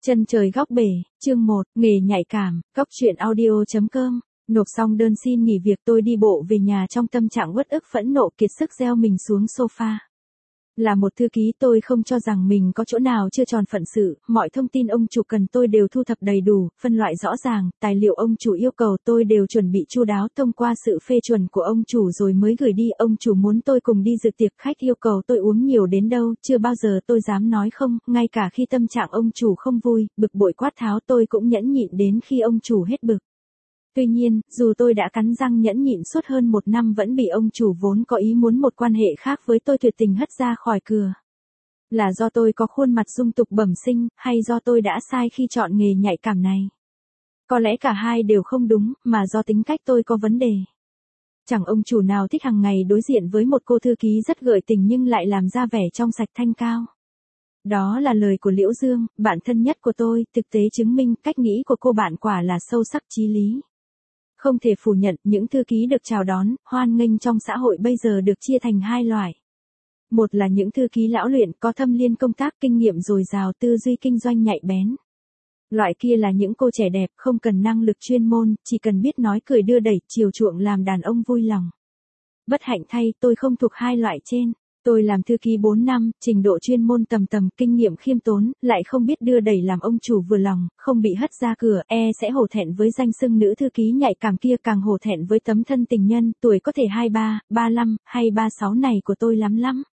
Chân trời góc bể, chương 1, nghề nhạy cảm, góc truyện audio.com. Nộp xong đơn xin nghỉ việc tôi đi bộ về nhà trong tâm trạng uất ức phẫn nộ kiệt sức gieo mình xuống sofa. Là một thư ký tôi không cho rằng mình có chỗ nào chưa tròn phận sự, mọi thông tin ông chủ cần tôi đều thu thập đầy đủ, phân loại rõ ràng, tài liệu ông chủ yêu cầu tôi đều chuẩn bị chu đáo thông qua sự phê chuẩn của ông chủ rồi mới gửi đi. Ông chủ muốn tôi cùng đi dự tiệc khách yêu cầu tôi uống nhiều đến đâu, chưa bao giờ tôi dám nói không, ngay cả khi tâm trạng ông chủ không vui, bực bội quát tháo tôi cũng nhẫn nhịn đến khi ông chủ hết bực. Tuy nhiên, dù tôi đã cắn răng nhẫn nhịn suốt hơn 1 năm vẫn bị ông chủ vốn có ý muốn một quan hệ khác với tôi tuyệt tình hất ra khỏi cửa. Là do tôi có khuôn mặt dung tục bẩm sinh, hay do tôi đã sai khi chọn nghề nhạy cảm này? Có lẽ cả hai đều không đúng, mà do tính cách tôi có vấn đề. Chẳng ông chủ nào thích hàng ngày đối diện với một cô thư ký rất gợi tình nhưng lại làm ra vẻ trong sạch thanh cao. Đó là lời của Liễu Dương, bạn thân nhất của tôi, thực tế chứng minh cách nghĩ của cô bạn quả là sâu sắc chí lý. Không thể phủ nhận, những thư ký được chào đón, hoan nghênh trong xã hội bây giờ được chia thành hai loại. Một là những thư ký lão luyện có thâm niên công tác kinh nghiệm dồi dào tư duy kinh doanh nhạy bén. Loại kia là những cô trẻ đẹp không cần năng lực chuyên môn, chỉ cần biết nói cười đưa đẩy, chiều chuộng làm đàn ông vui lòng. Bất hạnh thay, tôi không thuộc hai loại trên. Tôi làm thư ký 4 năm, trình độ chuyên môn tầm, kinh nghiệm khiêm tốn, lại không biết đưa đẩy làm ông chủ vừa lòng, không bị hất ra cửa, sẽ hổ thẹn với danh xưng nữ thư ký nhạy cảm kia, càng hổ thẹn với tấm thân tình nhân, tuổi có thể 23, 35, hay 36 này của tôi lắm.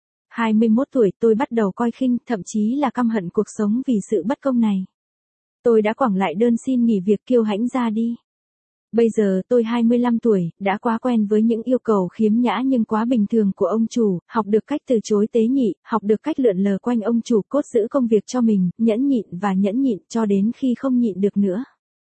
21 tuổi tôi bắt đầu coi khinh, thậm chí là căm hận cuộc sống vì sự bất công này. Tôi đã quẳng lại đơn xin nghỉ việc kiêu hãnh ra đi. Bây giờ tôi 25 tuổi, đã quá quen với những yêu cầu khiếm nhã nhưng quá bình thường của ông chủ, học được cách từ chối tế nhị, học được cách lượn lờ quanh ông chủ cốt giữ công việc cho mình, nhẫn nhịn cho đến khi không nhịn được nữa.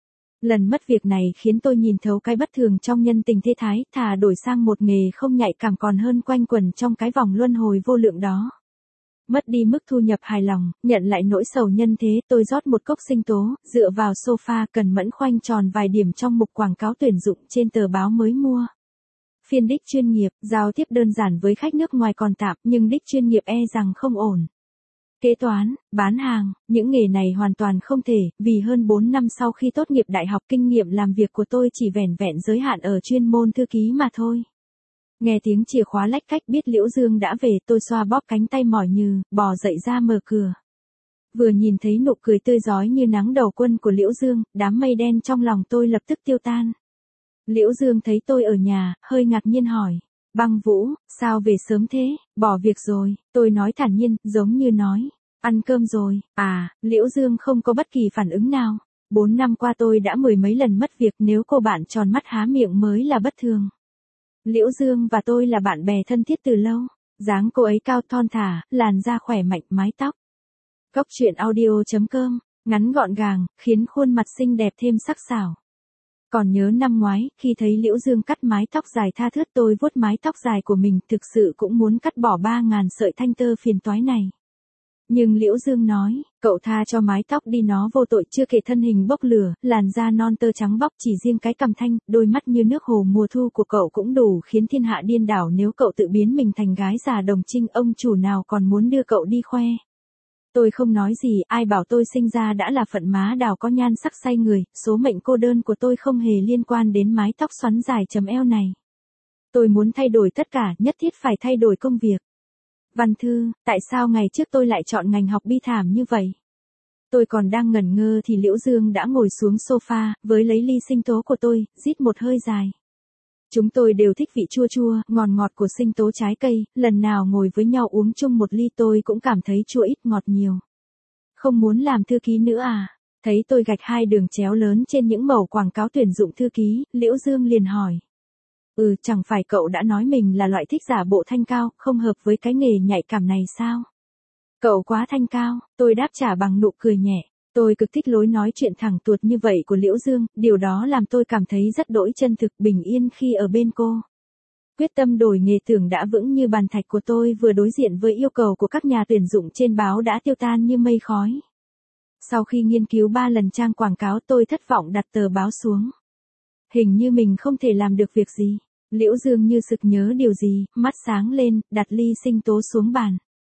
Lần mất việc này khiến tôi nhìn thấu cái bất thường trong nhân tình thế thái, thà đổi sang một nghề không nhạy cảm còn hơn quanh quẩn trong cái vòng luân hồi vô lượng đó. Mất đi mức thu nhập hài lòng, nhận lại nỗi sầu nhân thế, tôi rót một cốc sinh tố, dựa vào sofa cần mẫn khoanh tròn vài điểm trong mục quảng cáo tuyển dụng trên tờ báo mới mua. Phiên đích chuyên nghiệp, giao tiếp đơn giản với khách nước ngoài còn tạm, nhưng đích chuyên nghiệp rằng không ổn. Kế toán, bán hàng, những nghề này hoàn toàn không thể, vì hơn 4 năm sau khi tốt nghiệp đại học kinh nghiệm làm việc của tôi chỉ vẻn vẹn giới hạn ở chuyên môn thư ký mà thôi. Nghe tiếng chìa khóa lách cách biết Liễu Dương đã về, tôi xoa bóp cánh tay mỏi nhừ, bò dậy ra mở cửa. Vừa nhìn thấy nụ cười tươi rói như nắng đầu xuân của Liễu Dương, đám mây đen trong lòng tôi lập tức tiêu tan. Liễu Dương thấy tôi ở nhà, hơi ngạc nhiên hỏi, Băng Vũ, sao về sớm thế, bỏ việc rồi? Tôi nói thản nhiên, giống như nói, ăn cơm rồi. Liễu Dương không có bất kỳ phản ứng nào. 4 năm qua tôi đã 10 mấy lần mất việc, nếu cô bạn tròn mắt há miệng mới là bất thường. Liễu Dương và tôi là bạn bè thân thiết từ lâu. Dáng cô ấy cao thon thả, làn da khỏe mạnh, mái tóc. Góc truyện audio.com, ngắn gọn gàng, khiến khuôn mặt xinh đẹp thêm sắc sảo. Còn nhớ năm ngoái, khi thấy Liễu Dương cắt mái tóc dài tha thướt, tôi vuốt mái tóc dài của mình, thực sự cũng muốn cắt bỏ 3.000 sợi thanh tơ phiền toái này. Nhưng Liễu Dương nói, cậu tha cho mái tóc đi, nó vô tội, chưa kể thân hình bốc lửa, làn da non tơ trắng bóc, chỉ riêng cái cằm thanh, đôi mắt như nước hồ mùa thu của cậu cũng đủ khiến thiên hạ điên đảo. Nếu cậu tự biến mình thành gái già đồng trinh, ông chủ nào còn muốn đưa cậu đi khoe. Tôi không nói gì, ai bảo tôi sinh ra đã là phận má đào có nhan sắc say người, số mệnh cô đơn của tôi không hề liên quan đến mái tóc xoắn dài chấm eo này. Tôi muốn thay đổi tất cả, nhất thiết phải thay đổi công việc. Văn thư, tại sao ngày trước tôi lại chọn ngành học bi thảm như vậy? Tôi còn đang ngẩn ngơ thì Liễu Dương đã ngồi xuống sofa, với lấy ly sinh tố của tôi, rít một hơi dài. Chúng tôi đều thích vị chua chua, ngọt của sinh tố trái cây, lần nào ngồi với nhau uống chung một ly tôi cũng cảm thấy chua ít ngọt nhiều. Không muốn làm thư ký nữa à? Thấy tôi gạch 2 đường chéo lớn trên những mẩu quảng cáo tuyển dụng thư ký, Liễu Dương liền hỏi. Chẳng phải cậu đã nói mình là loại thích giả bộ thanh cao, không hợp với cái nghề nhạy cảm này sao? Cậu quá thanh cao, tôi đáp trả bằng nụ cười nhẹ. Tôi cực thích lối nói chuyện thẳng tuột như vậy của Liễu Dương, điều đó làm tôi cảm thấy rất đỗi chân thực, bình yên khi ở bên cô. Quyết tâm đổi nghề tưởng đã vững như bàn thạch của tôi vừa đối diện với yêu cầu của các nhà tuyển dụng trên báo đã tiêu tan như mây khói. Sau khi nghiên cứu 3 lần trang quảng cáo tôi thất vọng đặt tờ báo xuống. Hình như mình không thể làm được việc gì. Liễu Dương như sực nhớ điều gì, mắt sáng lên, đặt ly sinh tố xuống bàn.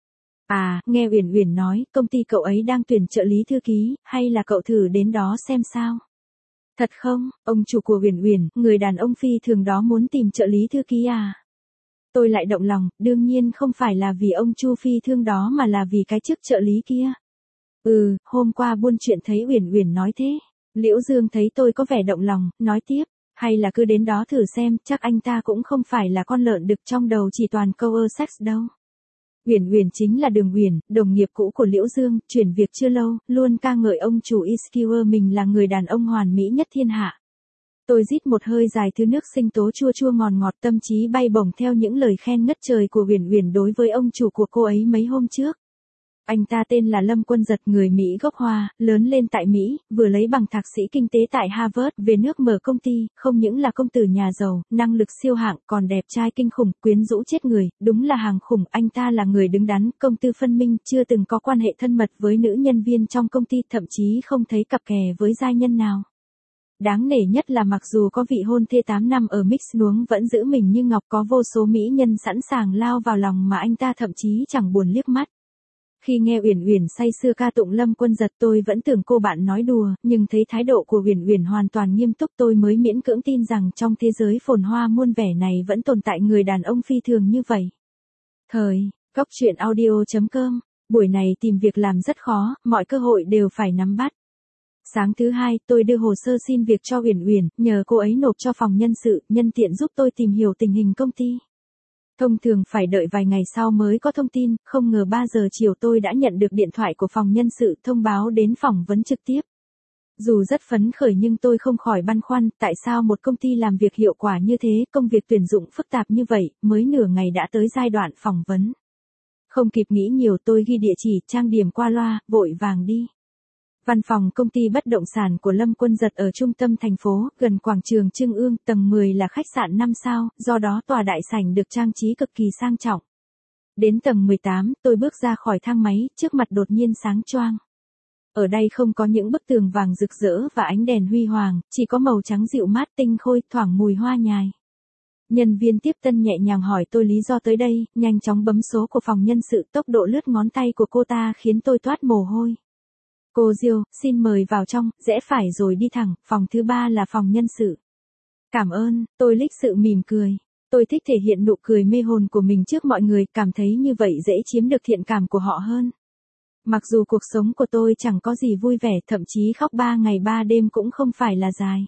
À, nghe Uyển Uyển nói, công ty cậu ấy đang tuyển trợ lý thư ký, hay là cậu thử đến đó xem sao? Thật không, ông chủ của Uyển Uyển, người đàn ông phi thường đó muốn tìm trợ lý thư ký à? Tôi lại động lòng, đương nhiên không phải là vì ông Chu phi thương đó mà là vì cái chức trợ lý kia. Hôm qua buôn chuyện thấy Uyển Uyển nói thế. Liễu Dương thấy tôi có vẻ động lòng, nói tiếp, hay là cứ đến đó thử xem, chắc anh ta cũng không phải là con lợn đực trong đầu chỉ toàn câu sex đâu. Uyển Uyển chính là Đường Uyển, đồng nghiệp cũ của Liễu Dương, chuyển việc chưa lâu, luôn ca ngợi ông chủ Iskewer mình là người đàn ông hoàn mỹ nhất thiên hạ. Tôi rít một hơi dài thứ nước sinh tố chua chua ngọt ngọt, tâm trí bay bổng theo những lời khen ngất trời của Uyển Uyển đối với ông chủ của cô ấy mấy hôm trước. Anh ta tên là Lâm Quân Giật, người Mỹ gốc Hoa, lớn lên tại Mỹ, vừa lấy bằng thạc sĩ kinh tế tại Harvard, về nước mở công ty, không những là công tử nhà giàu, năng lực siêu hạng, còn đẹp trai kinh khủng, quyến rũ chết người, đúng là hàng khủng. Anh ta là người đứng đắn, công tư phân minh, chưa từng có quan hệ thân mật với nữ nhân viên trong công ty, thậm chí không thấy cặp kè với giai nhân nào. Đáng nể nhất là mặc dù có vị hôn thê 8 năm ở mix nuống vẫn giữ mình như ngọc, có vô số mỹ nhân sẵn sàng lao vào lòng mà anh ta thậm chí chẳng buồn liếc mắt. Khi nghe Uyển Uyển say sưa ca tụng Lâm Quân Giật, tôi vẫn tưởng cô bạn nói đùa, nhưng thấy thái độ của Uyển Uyển hoàn toàn nghiêm túc, tôi mới miễn cưỡng tin rằng trong thế giới phồn hoa muôn vẻ này vẫn tồn tại người đàn ông phi thường như vậy. Góc truyện audio.com. Buổi này tìm việc làm rất khó, mọi cơ hội đều phải nắm bắt. Sáng thứ hai, tôi đưa hồ sơ xin việc cho Uyển Uyển, nhờ cô ấy nộp cho phòng nhân sự, nhân tiện giúp tôi tìm hiểu tình hình công ty. Thông thường phải đợi vài ngày sau mới có thông tin, không ngờ 3 giờ chiều tôi đã nhận được điện thoại của phòng nhân sự thông báo đến phỏng vấn trực tiếp. Dù rất phấn khởi nhưng tôi không khỏi băn khoăn, tại sao một công ty làm việc hiệu quả như thế, công việc tuyển dụng phức tạp như vậy, mới nửa ngày đã tới giai đoạn phỏng vấn. Không kịp nghĩ nhiều, tôi ghi địa chỉ, trang điểm qua loa, vội vàng đi. Văn phòng công ty bất động sản của Lâm Quân Giật ở trung tâm thành phố, gần quảng trường Trưng Ương, tầng 10 là khách sạn 5 sao, do đó tòa đại sảnh được trang trí cực kỳ sang trọng. Đến tầng 18, tôi bước ra khỏi thang máy, trước mặt đột nhiên sáng choang. Ở đây không có những bức tường vàng rực rỡ và ánh đèn huy hoàng, chỉ có màu trắng dịu mát tinh khôi, thoảng mùi hoa nhài. Nhân viên tiếp tân nhẹ nhàng hỏi tôi lý do tới đây, nhanh chóng bấm số của phòng nhân sự, tốc độ lướt ngón tay của cô ta khiến tôi toát mồ hôi. Cô Diêu, xin mời vào trong, rẽ phải rồi đi thẳng, phòng thứ 3 là phòng nhân sự. Cảm ơn, tôi lịch sự mỉm cười. Tôi thích thể hiện nụ cười mê hồn của mình trước mọi người, cảm thấy như vậy dễ chiếm được thiện cảm của họ hơn. Mặc dù cuộc sống của tôi chẳng có gì vui vẻ, thậm chí khóc 3 ngày 3 đêm cũng không phải là dài.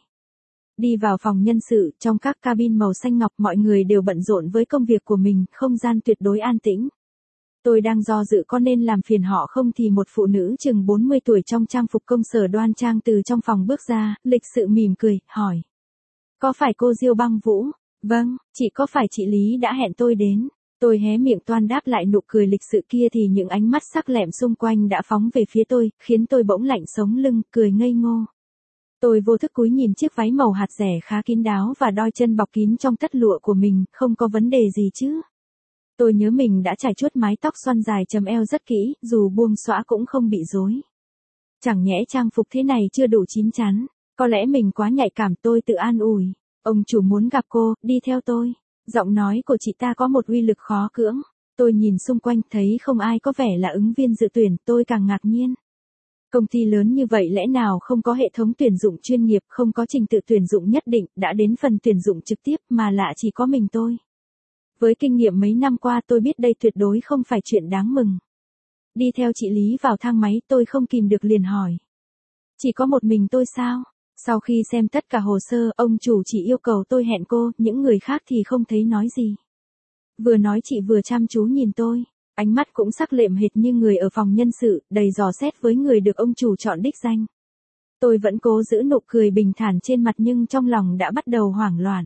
Đi vào phòng nhân sự, trong các cabin màu xanh ngọc mọi người đều bận rộn với công việc của mình, không gian tuyệt đối an tĩnh. Tôi đang do dự có nên làm phiền họ không thì một phụ nữ chừng 40 tuổi trong trang phục công sở đoan trang từ trong phòng bước ra, lịch sự mỉm cười, hỏi. Có phải cô Diêu Băng Vũ? Vâng, có phải chị Lý đã hẹn tôi đến? Tôi hé miệng toan đáp lại nụ cười lịch sự kia thì những ánh mắt sắc lẹm xung quanh đã phóng về phía tôi, khiến tôi bỗng lạnh sống lưng, cười ngây ngô. Tôi vô thức cúi nhìn chiếc váy màu hạt rẻ khá kín đáo và đôi chân bọc kín trong tất lụa của mình, không có vấn đề gì chứ? Tôi nhớ mình đã trải chuốt mái tóc xoăn dài chấm eo rất kỹ, dù buông xõa cũng không bị rối. Chẳng nhẽ trang phục thế này chưa đủ chín chắn, có lẽ mình quá nhạy cảm, tôi tự an ủi. Ông chủ muốn gặp cô, đi theo tôi. Giọng nói của chị ta có một uy lực khó cưỡng. Tôi nhìn xung quanh thấy không ai có vẻ là ứng viên dự tuyển, tôi càng ngạc nhiên. Công ty lớn như vậy lẽ nào không có hệ thống tuyển dụng chuyên nghiệp, không có trình tự tuyển dụng nhất định, đã đến phần tuyển dụng trực tiếp mà lạ chỉ có mình tôi. Với kinh nghiệm mấy năm qua tôi biết đây tuyệt đối không phải chuyện đáng mừng. Đi theo chị Lý vào thang máy tôi không kìm được liền hỏi. Chỉ có một mình tôi sao? Sau khi xem tất cả hồ sơ, ông chủ chỉ yêu cầu tôi hẹn cô, những người khác thì không thấy nói gì. Vừa nói chị vừa chăm chú nhìn tôi, ánh mắt cũng sắc lẹm hệt như người ở phòng nhân sự, đầy dò xét với người được ông chủ chọn đích danh. Tôi vẫn cố giữ nụ cười bình thản trên mặt nhưng trong lòng đã bắt đầu hoảng loạn.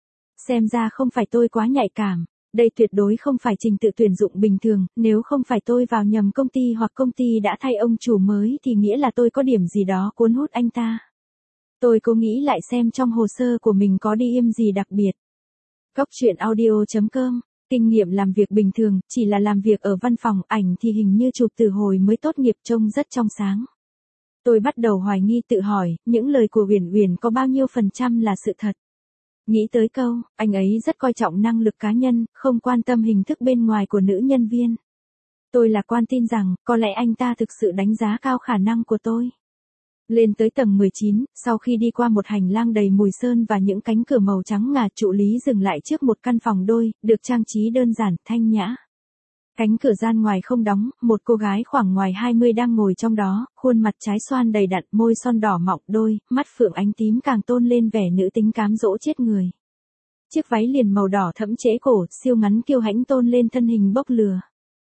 Xem ra không phải tôi quá nhạy cảm, đây tuyệt đối không phải trình tự tuyển dụng bình thường, nếu không phải tôi vào nhầm công ty hoặc công ty đã thay ông chủ mới thì nghĩa là tôi có điểm gì đó cuốn hút anh ta. Tôi cố nghĩ lại xem trong hồ sơ của mình có đi im gì đặc biệt. Góc truyện audio.com, kinh nghiệm làm việc bình thường, chỉ là làm việc ở văn phòng, ảnh thì hình như chụp từ hồi mới tốt nghiệp trông rất trong sáng. Tôi bắt đầu hoài nghi tự hỏi, những lời của Uyển Uyển có bao nhiêu % là sự thật. Nghĩ tới câu, anh ấy rất coi trọng năng lực cá nhân, không quan tâm hình thức bên ngoài của nữ nhân viên. Tôi lạc quan tin rằng, có lẽ anh ta thực sự đánh giá cao khả năng của tôi. Lên tới tầng 19, sau khi đi qua một hành lang đầy mùi sơn và những cánh cửa màu trắng ngà, trợ lý dừng lại trước một căn phòng đôi, được trang trí đơn giản, thanh nhã. Cánh cửa gian ngoài không đóng, một cô gái khoảng ngoài 20 đang ngồi trong đó, khuôn mặt trái xoan đầy đặn, môi son đỏ mọng, đôi mắt phượng ánh tím càng tôn lên vẻ nữ tính cám dỗ chết người. Chiếc váy liền màu đỏ thẫm trễ cổ, siêu ngắn kiêu hãnh tôn lên thân hình bốc lửa.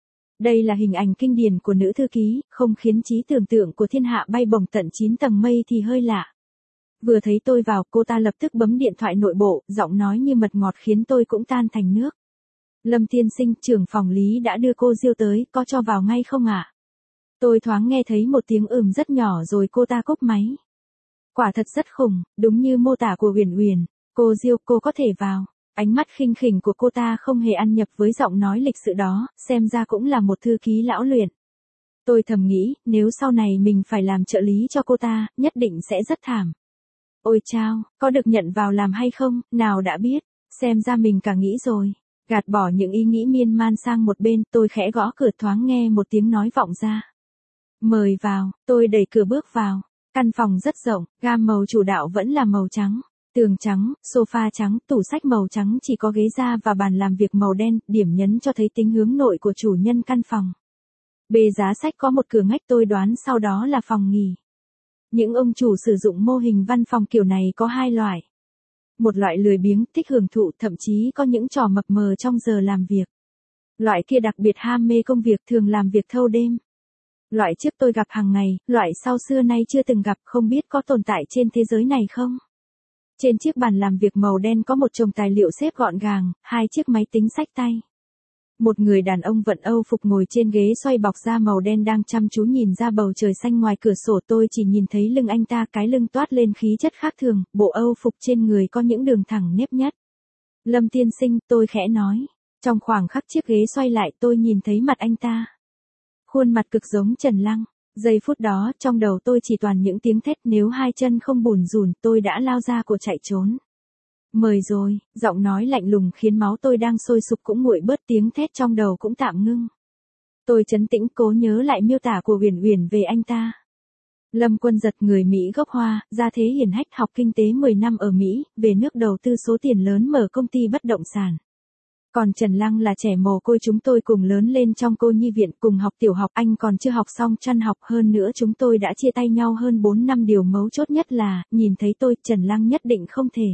Đây là hình ảnh kinh điển của nữ thư ký, không khiến trí tưởng tượng của thiên hạ bay bổng tận 9 tầng mây thì hơi lạ. Vừa thấy tôi vào, cô ta lập tức bấm điện thoại nội bộ, giọng nói như mật ngọt khiến tôi cũng tan thành nước. Lâm tiên sinh, trưởng phòng lý đã đưa cô Diêu tới, có cho vào ngay không ạ? Tôi thoáng nghe thấy một tiếng rất nhỏ rồi cô ta cúp máy. Quả thật rất khủng, đúng như mô tả của Uyển Uyển. Cô Diêu, cô có thể vào. Ánh mắt khinh khỉnh của cô ta không hề ăn nhập với giọng nói lịch sự đó, xem ra cũng là một thư ký lão luyện. Tôi thầm nghĩ, nếu sau này mình phải làm trợ lý cho cô ta, nhất định sẽ rất thảm. Ôi chao, có được nhận vào làm hay không, nào đã biết, xem ra mình cả nghĩ rồi. Gạt bỏ những ý nghĩ miên man sang một bên, tôi khẽ gõ cửa, thoáng nghe một tiếng nói vọng ra. Mời vào, tôi đẩy cửa bước vào. Căn phòng rất rộng, gam màu chủ đạo vẫn là màu trắng. Tường trắng, sofa trắng, tủ sách màu trắng, chỉ có ghế da và bàn làm việc màu đen, điểm nhấn cho thấy tính hướng nội của chủ nhân căn phòng. Bề giá sách có một cửa ngách, tôi đoán sau đó là phòng nghỉ. Những ông chủ sử dụng mô hình văn phòng kiểu này có hai loại. Một loại lười biếng, thích hưởng thụ, thậm chí có những trò mập mờ trong giờ làm việc. Loại kia đặc biệt ham mê công việc, thường làm việc thâu đêm. Loại trước tôi gặp hàng ngày, loại sau xưa nay chưa từng gặp, không biết có tồn tại trên thế giới này không. Trên chiếc bàn làm việc màu đen có một chồng tài liệu xếp gọn gàng, 2 chiếc máy tính xách tay. Một người đàn ông vận Âu phục ngồi trên ghế xoay bọc da màu đen đang chăm chú nhìn ra bầu trời xanh ngoài cửa sổ. Tôi chỉ nhìn thấy lưng anh ta, cái lưng toát lên khí chất khác thường, bộ Âu phục trên người có những đường thẳng nếp nhất. Lâm tiên sinh, tôi khẽ nói. Trong khoảng khắc chiếc ghế xoay lại, tôi nhìn thấy mặt anh ta. Khuôn mặt cực giống Trần Lăng. Giây phút đó, trong đầu tôi chỉ toàn những tiếng thét, nếu hai chân không bủn rủn, tôi đã lao ra cổ chạy trốn. Mời rồi, giọng nói lạnh lùng khiến máu tôi đang sôi sục cũng nguội bớt, tiếng thét trong đầu cũng tạm ngưng. Tôi trấn tĩnh cố nhớ lại miêu tả của Uyển Uyển về anh ta. Lâm Quân Giật, người Mỹ gốc Hoa, gia thế hiển hách, học kinh tế 10 năm ở Mỹ, về nước đầu tư số tiền lớn mở công ty bất động sản. Còn Trần Lăng là trẻ mồ côi, chúng tôi cùng lớn lên trong cô nhi viện, cùng học tiểu học, anh còn chưa học xong chăn học, hơn nữa chúng tôi đã chia tay nhau hơn 4 năm, điều mấu chốt nhất là, nhìn thấy tôi, Trần Lăng nhất định không thể.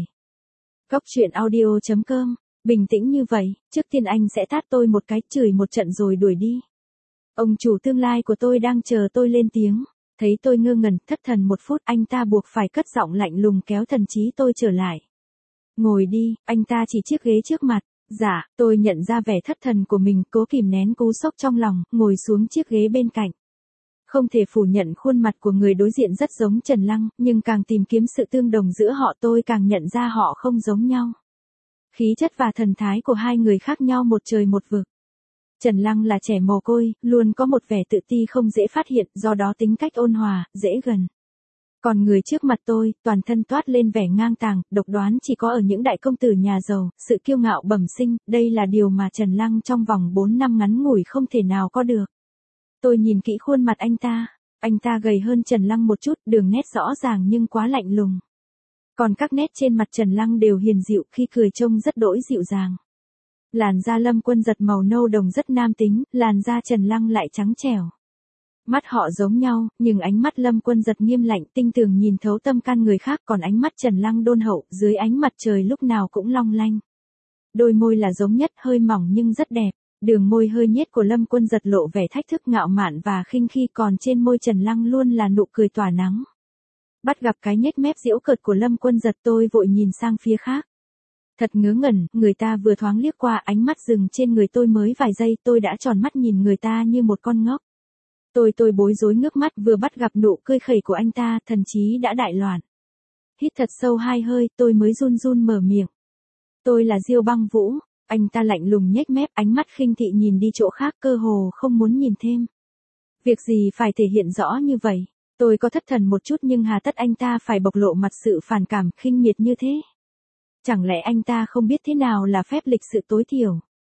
Góc truyện audio.com, bình tĩnh như vậy, trước tiên anh sẽ tát tôi một cái, chửi một trận rồi đuổi đi. Ông chủ tương lai của tôi đang chờ tôi lên tiếng, thấy tôi ngơ ngẩn, thất thần một phút, anh ta buộc phải cất giọng lạnh lùng kéo thần trí tôi trở lại. Ngồi đi, anh ta chỉ chiếc ghế trước mặt. Dạ, tôi nhận ra vẻ thất thần của mình, cố kìm nén cú sốc trong lòng, ngồi xuống chiếc ghế bên cạnh. Không thể phủ nhận khuôn mặt của người đối diện rất giống Trần Lăng, nhưng càng tìm kiếm sự tương đồng giữa họ tôi càng nhận ra họ không giống nhau. Khí chất và thần thái của hai người khác nhau một trời một vực. Trần Lăng là trẻ mồ côi, luôn có một vẻ tự ti không dễ phát hiện, do đó tính cách ôn hòa, dễ gần. Còn người trước mặt tôi, toàn thân toát lên vẻ ngang tàng, độc đoán chỉ có ở những đại công tử nhà giàu, sự kiêu ngạo bẩm sinh, đây là điều mà Trần Lăng trong vòng 4 năm ngắn ngủi không thể nào có được. Tôi nhìn kỹ khuôn mặt anh ta gầy hơn Trần Lăng một chút, đường nét rõ ràng nhưng quá lạnh lùng. Còn các nét trên mặt Trần Lăng đều hiền dịu, khi cười trông rất đỗi dịu dàng. Làn da Lâm Quân Giật màu nâu đồng rất nam tính, làn da Trần Lăng lại trắng trẻo. Mắt họ giống nhau, nhưng ánh mắt Lâm Quân Giật nghiêm lạnh, tinh tường nhìn thấu tâm can người khác, còn ánh mắt Trần Lăng đôn hậu, dưới ánh mặt trời lúc nào cũng long lanh. Đôi môi là giống nhất, hơi mỏng nhưng rất đẹp. Đường môi hơi nhếch của Lâm Quân Giật lộ vẻ thách thức, ngạo mạn và khinh khi, còn trên môi Trần Lăng luôn là nụ cười tỏa nắng. Bắt gặp cái nhếch mép giễu cợt của Lâm Quân Giật, tôi vội nhìn sang phía khác. Thật ngớ ngẩn, người ta vừa thoáng liếc qua, ánh mắt dừng trên người tôi mới vài giây, tôi đã tròn mắt nhìn người ta như một con ngốc. Tôi bối rối ngước mắt, vừa bắt gặp nụ cười khẩy của anh ta, thần trí đã đại loạn. Hít thật sâu 2 hơi, tôi mới run run mở miệng. Tôi là Diêu Băng Vũ. Anh ta lạnh lùng nhếch mép, ánh mắt khinh thị nhìn đi chỗ khác, cơ hồ không muốn nhìn thêm. Việc gì phải thể hiện rõ như vậy? Tôi có thất thần một chút, nhưng hà tất anh ta phải bộc lộ mặt sự phản cảm, khinh miệt như thế? Chẳng lẽ anh ta không biết thế nào là phép lịch sự tối thiểu?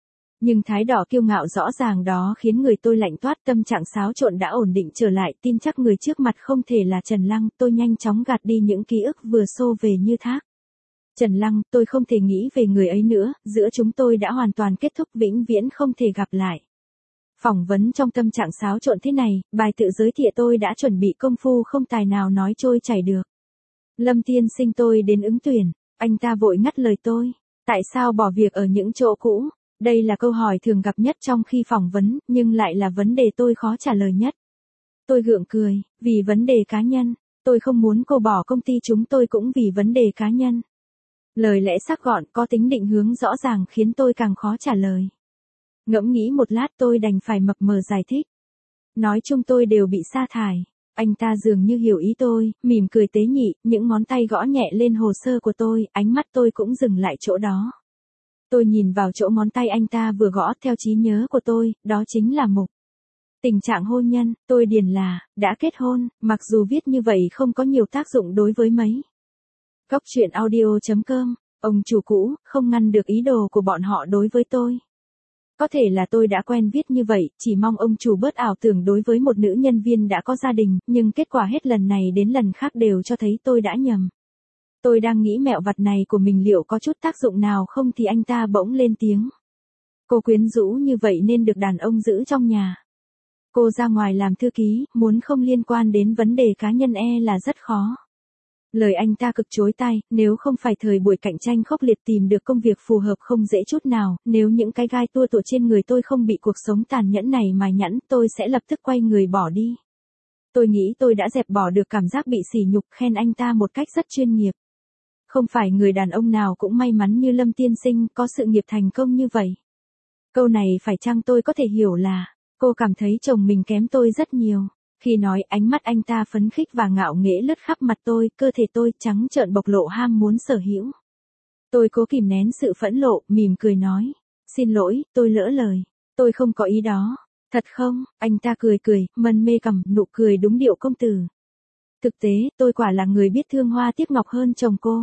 Nhưng thái độ kiêu ngạo rõ ràng đó khiến người tôi lạnh toát, tâm trạng xáo trộn đã ổn định trở lại, tin chắc người trước mặt không thể là Trần Lăng, tôi nhanh chóng gạt đi những ký ức vừa xô về như thác. Trần Lăng, tôi không thể nghĩ về người ấy nữa, giữa chúng tôi đã hoàn toàn kết thúc, vĩnh viễn không thể gặp lại. Phỏng vấn trong tâm trạng xáo trộn thế này, bài tự giới thiệu tôi đã chuẩn bị công phu không tài nào nói trôi chảy được. Lâm tiên sinh, tôi đến ứng tuyển. Anh ta vội ngắt lời tôi. Tại sao bỏ việc ở những chỗ cũ? Đây là câu hỏi thường gặp nhất trong khi phỏng vấn, nhưng lại là vấn đề tôi khó trả lời nhất. Tôi gượng cười, vì vấn đề cá nhân. Tôi không muốn cô bỏ công ty chúng tôi cũng vì vấn đề cá nhân. Lời lẽ sắc gọn, có tính định hướng rõ ràng khiến tôi càng khó trả lời. Ngẫm nghĩ một lát tôi đành phải mập mờ giải thích. Nói chung tôi đều bị sa thải. Anh ta dường như hiểu ý tôi, mỉm cười tế nhị, những ngón tay gõ nhẹ lên hồ sơ của tôi, ánh mắt tôi cũng dừng lại chỗ đó. Tôi nhìn vào chỗ ngón tay anh ta vừa gõ, theo trí nhớ của tôi, đó chính là mục tình trạng hôn nhân, tôi điền là, đã kết hôn, mặc dù viết như vậy không có nhiều tác dụng đối với mấy. Cóc truyện audio.com, ông chủ cũ, không ngăn được ý đồ của bọn họ đối với tôi. Có thể là tôi đã quen viết như vậy, chỉ mong ông chủ bớt ảo tưởng đối với một nữ nhân viên đã có gia đình, nhưng kết quả hết lần này đến lần khác đều cho thấy tôi đã nhầm. Tôi đang nghĩ mẹo vặt này của mình liệu có chút tác dụng nào không thì anh ta bỗng lên tiếng. Cô quyến rũ như vậy nên được đàn ông giữ trong nhà. Cô ra ngoài làm thư ký, muốn không liên quan đến vấn đề cá nhân là rất khó. Lời anh ta cực chối tai, nếu không phải thời buổi cạnh tranh khốc liệt tìm được công việc phù hợp không dễ chút nào, nếu những cái gai tua tủa trên người tôi không bị cuộc sống tàn nhẫn này mài nhẵn, tôi sẽ lập tức quay người bỏ đi. Tôi nghĩ tôi đã dẹp bỏ được cảm giác bị sỉ nhục, khen anh ta một cách rất chuyên nghiệp. Không phải người đàn ông nào cũng may mắn như Lâm tiên sinh, có sự nghiệp thành công như vậy. Câu này phải chăng tôi có thể hiểu là, cô cảm thấy chồng mình kém tôi rất nhiều. Khi nói, ánh mắt anh ta phấn khích và ngạo nghễ lướt khắp mặt tôi, cơ thể tôi trắng trợn bộc lộ ham muốn sở hữu. Tôi cố kìm nén sự phẫn nộ, mỉm cười nói. Xin lỗi, tôi lỡ lời. Tôi không có ý đó. Thật không? Anh ta cười cười, mân mê cằm, nụ cười đúng điệu công tử. Thực tế, tôi quả là người biết thương hoa tiếc ngọc hơn chồng cô.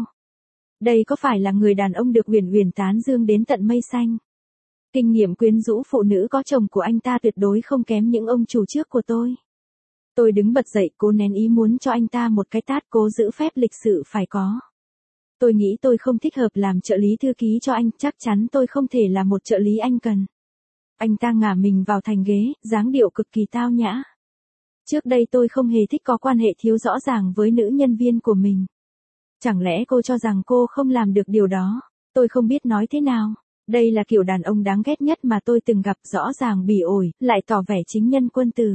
Đây có phải là người đàn ông được uyển uyển tán dương đến tận mây xanh? Kinh nghiệm quyến rũ phụ nữ có chồng của anh ta tuyệt đối không kém những ông chủ trước của tôi. Tôi đứng bật dậy, cố nén ý muốn cho anh ta một cái tát, cố giữ phép lịch sự phải có. Tôi nghĩ tôi không thích hợp làm trợ lý thư ký cho anh, chắc chắn tôi không thể là một trợ lý anh cần. Anh ta ngả mình vào thành ghế, dáng điệu cực kỳ tao nhã. Trước đây tôi không hề thích có quan hệ thiếu rõ ràng với nữ nhân viên của mình. Chẳng lẽ cô cho rằng cô không làm được điều đó? Tôi không biết nói thế nào. Đây là kiểu đàn ông đáng ghét nhất mà tôi từng gặp, rõ ràng bỉ ổi, lại tỏ vẻ chính nhân quân tử.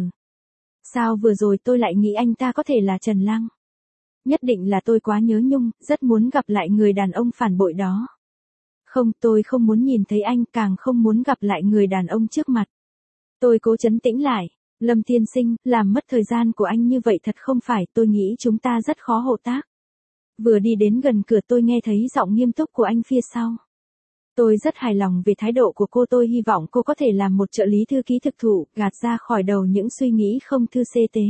Sao vừa rồi tôi lại nghĩ anh ta có thể là Trần Lăng? Nhất định là tôi quá nhớ nhung, rất muốn gặp lại người đàn ông phản bội đó. Không, tôi không muốn nhìn thấy anh, càng không muốn gặp lại người đàn ông trước mặt. Tôi cố trấn tĩnh lại. Lâm tiên sinh, làm mất thời gian của anh như vậy thật không phải, tôi nghĩ chúng ta rất khó hợp tác. Vừa đi đến gần cửa tôi nghe thấy giọng nghiêm túc của anh phía sau. Tôi rất hài lòng về thái độ của cô, tôi hy vọng cô có thể làm một trợ lý thư ký thực thụ, gạt ra khỏi đầu những suy nghĩ không thư xê tế.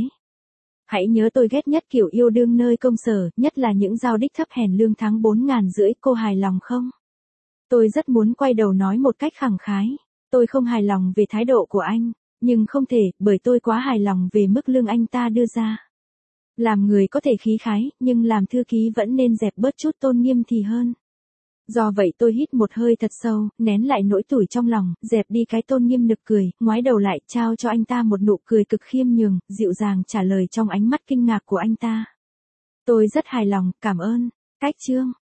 Hãy nhớ tôi ghét nhất kiểu yêu đương nơi công sở, nhất là những giao đích thấp hèn lương tháng 4.500, cô hài lòng không? Tôi rất muốn quay đầu nói một cách khẳng khái. Tôi không hài lòng về thái độ của anh, nhưng không thể, bởi tôi quá hài lòng về mức lương anh ta đưa ra. Làm người có thể khí khái, nhưng làm thư ký vẫn nên dẹp bớt chút tôn nghiêm thì hơn. Do vậy tôi hít một hơi thật sâu, nén lại nỗi tủi trong lòng, dẹp đi cái tôn nghiêm nực cười, ngoái đầu lại, trao cho anh ta một nụ cười cực khiêm nhường, dịu dàng trả lời trong ánh mắt kinh ngạc của anh ta. Tôi rất hài lòng, cảm ơn. Cách chương